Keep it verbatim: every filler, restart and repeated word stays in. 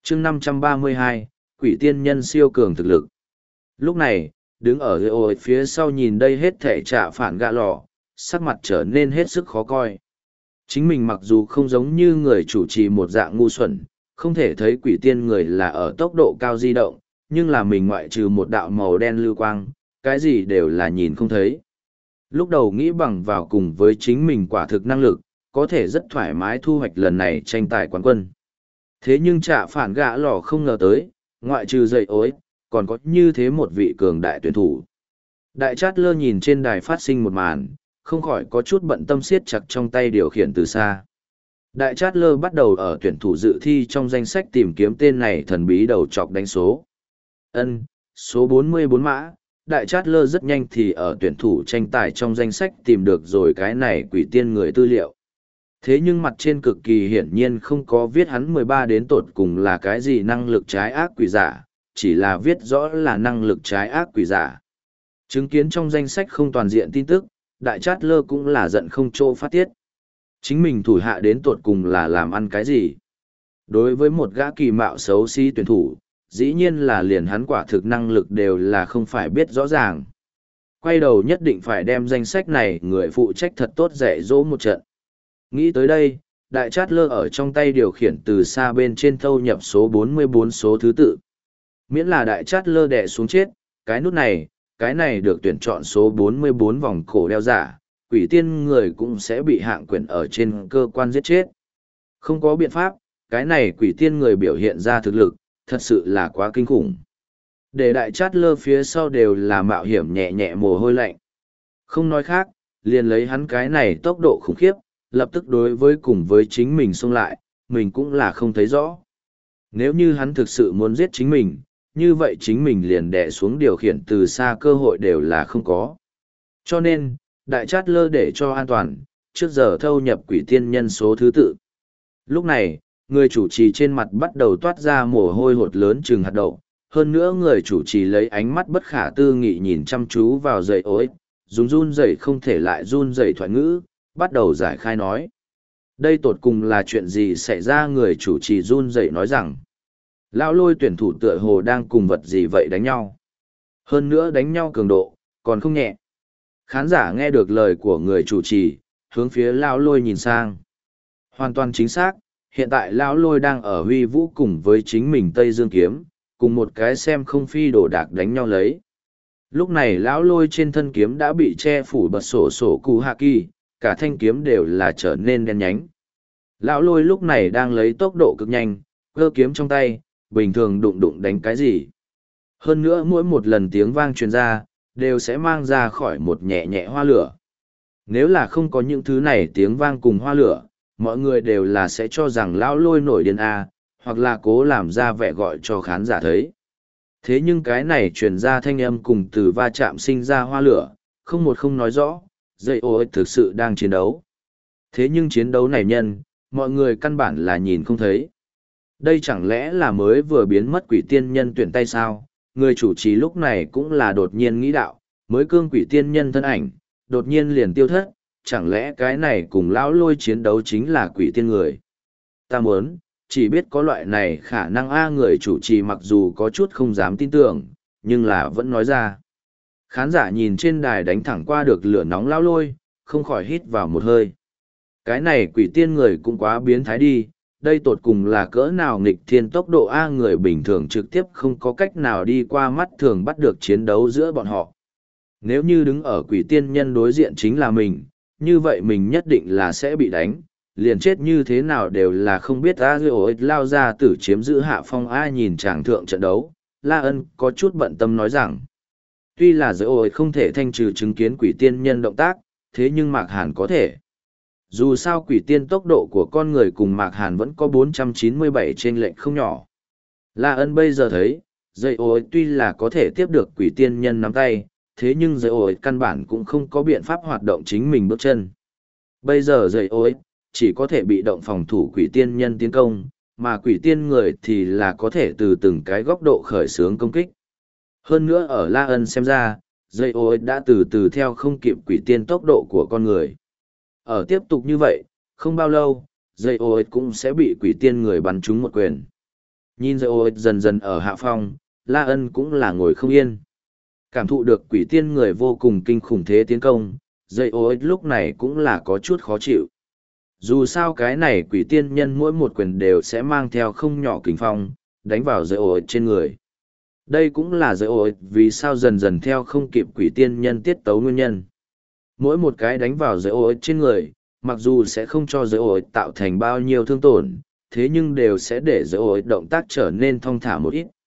chương năm trăm ba mươi hai, quỷ tiên nhân siêu cường thực lực. Lúc này, đứng ở dưới ôi phía sau nhìn đây hết thể trả phản gạ lò, sắc mặt trở nên hết sức khó coi. Chính mình mặc dù không giống như người chủ trì một dạng ngu xuẩn, không thể thấy quỷ tiên người là ở tốc độ cao di động, nhưng là mình ngoại trừ một đạo màu đen lưu quang, cái gì đều là nhìn không thấy. Lúc đầu nghĩ bằng vào cùng với chính mình quả thực năng lực, có thể rất thoải mái thu hoạch lần này tranh tài quán quân. Thế nhưng trả phản gã lò không ngờ tới, ngoại trừ dậy ối, còn có như thế một vị cường đại tuyển thủ. Đại Chát Lơ nhìn trên đài phát sinh một màn, không khỏi có chút bận tâm siết chặt trong tay điều khiển từ xa. Đại Chát Lơ bắt đầu ở tuyển thủ dự thi trong danh sách tìm kiếm tên này thần bí đầu chọc đánh số. Ân, số bốn mươi bốn mã, Đại Chát Lơ rất nhanh thì ở tuyển thủ tranh tài trong danh sách tìm được rồi cái này quỷ tiên người tư liệu. Thế nhưng mặt trên cực kỳ hiển nhiên không có viết hắn mười ba đến tột cùng là cái gì năng lực trái ác quỷ giả, chỉ là viết rõ là năng lực trái ác quỷ giả. Chứng kiến trong danh sách không toàn diện tin tức, Đại Chát Lơ cũng là giận không chỗ phát tiết. Chính mình thủ hạ đến tột cùng là làm ăn cái gì? Đối với một gã kỳ mạo xấu xí tuyển thủ, dĩ nhiên là liền hắn quả thực năng lực đều là không phải biết rõ ràng. Quay đầu nhất định phải đem danh sách này người phụ trách thật tốt dạy dỗ một trận. Nghĩ tới đây, Đại Chát Lơ ở trong tay điều khiển từ xa bên trên thâu nhập số bốn mươi bốn số thứ tự. Miễn là Đại Chát Lơ đè xuống chết, cái nút này, cái này được tuyển chọn số bốn mươi bốn vòng cổ đeo giả, quỷ tiên người cũng sẽ bị hạng quyền ở trên cơ quan giết chết. Không có biện pháp, cái này quỷ tiên người biểu hiện ra thực lực, thật sự là quá kinh khủng. Để Đại Chát Lơ phía sau đều là mạo hiểm nhẹ nhẹ mồ hôi lạnh. Không nói khác, liền lấy hắn cái này tốc độ khủng khiếp, lập tức đối với cùng với chính mình xông lại, mình cũng là không thấy rõ. Nếu như hắn thực sự muốn giết chính mình, như vậy chính mình liền đè xuống điều khiển từ xa cơ hội đều là không có. Cho nên, Đại Chát Lơ để cho an toàn, trước giờ thâu nhập quỷ tiên nhân số thứ tự. Lúc này, người chủ trì trên mặt bắt đầu toát ra mồ hôi hột lớn chừng hạt đậu. Hơn nữa người chủ trì lấy ánh mắt bất khả tư nghị nhìn chăm chú vào dậy ối, dùng run rẩy không thể lại run rẩy thoại ngữ, bắt đầu giải khai nói. Đây tột cùng là chuyện gì xảy ra? Người chủ trì run rẩy nói rằng, lão Lôi tuyển thủ tựa hồ đang cùng vật gì vậy đánh nhau. Hơn nữa đánh nhau cường độ, còn không nhẹ. Khán giả nghe được lời của người chủ trì, hướng phía lão Lôi nhìn sang. Hoàn toàn chính xác, hiện tại lão Lôi đang ở huy vũ cùng với chính mình Tây Dương kiếm, cùng một cái xem không phi đồ đạc đánh nhau lấy. Lúc này lão Lôi trên thân kiếm đã bị che phủ bật sổ sổ cụ hạ kỳ, cả thanh kiếm đều là trở nên đen nhánh. Lão Lôi lúc này đang lấy tốc độ cực nhanh, cơ kiếm trong tay, bình thường đụng đụng đánh cái gì. Hơn nữa mỗi một lần tiếng vang truyền ra, đều sẽ mang ra khỏi một nhẹ nhẹ hoa lửa. Nếu là không có những thứ này tiếng vang cùng hoa lửa, mọi người đều là sẽ cho rằng lão Lôi nổi điên A, hoặc là cố làm ra vẻ gọi cho khán giả thấy. Thế nhưng cái này truyền ra thanh âm cùng từ va chạm sinh ra hoa lửa, không một không nói rõ, dây ô thực sự đang chiến đấu. Thế nhưng chiến đấu này nhân, mọi người căn bản là nhìn không thấy. Đây chẳng lẽ là mới vừa biến mất quỷ tiên nhân tuyển tay sao? Người chủ trì lúc này cũng là đột nhiên nghĩ đạo, mới cương quỷ tiên nhân thân ảnh, đột nhiên liền tiêu thất, chẳng lẽ cái này cùng lão Lôi chiến đấu chính là quỷ tiên người? Ta muốn, chỉ biết có loại này khả năng A. Người chủ trì mặc dù có chút không dám tin tưởng, nhưng là vẫn nói ra. Khán giả nhìn trên đài đánh thẳng qua được lửa nóng lão Lôi, không khỏi hít vào một hơi. Cái này quỷ tiên người cũng quá biến thái đi, đây tột cùng là cỡ nào nghịch thiên tốc độ A. Người bình thường trực tiếp không có cách nào đi qua mắt thường bắt được chiến đấu giữa bọn họ. Nếu như đứng ở quỷ tiên nhân đối diện chính là mình, như vậy mình nhất định là sẽ bị đánh, liền chết như thế nào đều là không biết. A. Rồi lao ra tử chiếm giữ hạ phong A. Nhìn tràng thượng trận đấu, La Ân có chút bận tâm nói rằng, tuy là giới ôi không thể thanh trừ chứng kiến quỷ tiên nhân động tác, thế nhưng Mạc Hàn có thể. Dù sao quỷ tiên tốc độ của con người cùng Mạc Hàn vẫn có bốn trăm chín mươi bảy trên lệnh không nhỏ. La Ân bây giờ thấy, dây ôi tuy là có thể tiếp được quỷ tiên nhân nắm tay, thế nhưng dây ôi căn bản cũng không có biện pháp hoạt động chính mình bước chân. Bây giờ dây ôi chỉ có thể bị động phòng thủ quỷ tiên nhân tiến công, mà quỷ tiên người thì là có thể từ từng cái góc độ khởi xướng công kích. Hơn nữa ở La Ân xem ra, dây ôi đã từ từ theo không kịp quỷ tiên tốc độ của con người. Ở tiếp tục như vậy, không bao lâu, dây ôi cũng sẽ bị quỷ tiên người bắn trúng một quyền. Nhìn dây ô dần dần ở hạ phong, La Ân cũng là ngồi không yên. Cảm thụ được quỷ tiên người vô cùng kinh khủng thế tiến công, dây ô lúc này cũng là có chút khó chịu. Dù sao cái này quỷ tiên nhân mỗi một quyền đều sẽ mang theo không nhỏ kình phong, đánh vào dây ô trên người. Đây cũng là dây ô vì sao dần dần theo không kịp quỷ tiên nhân tiết tấu nguyên nhân. Mỗi một cái đánh vào dây ô trên người, mặc dù sẽ không cho dây ô tạo thành bao nhiêu thương tổn, thế nhưng đều sẽ để dây ô động tác trở nên thong thả một ít.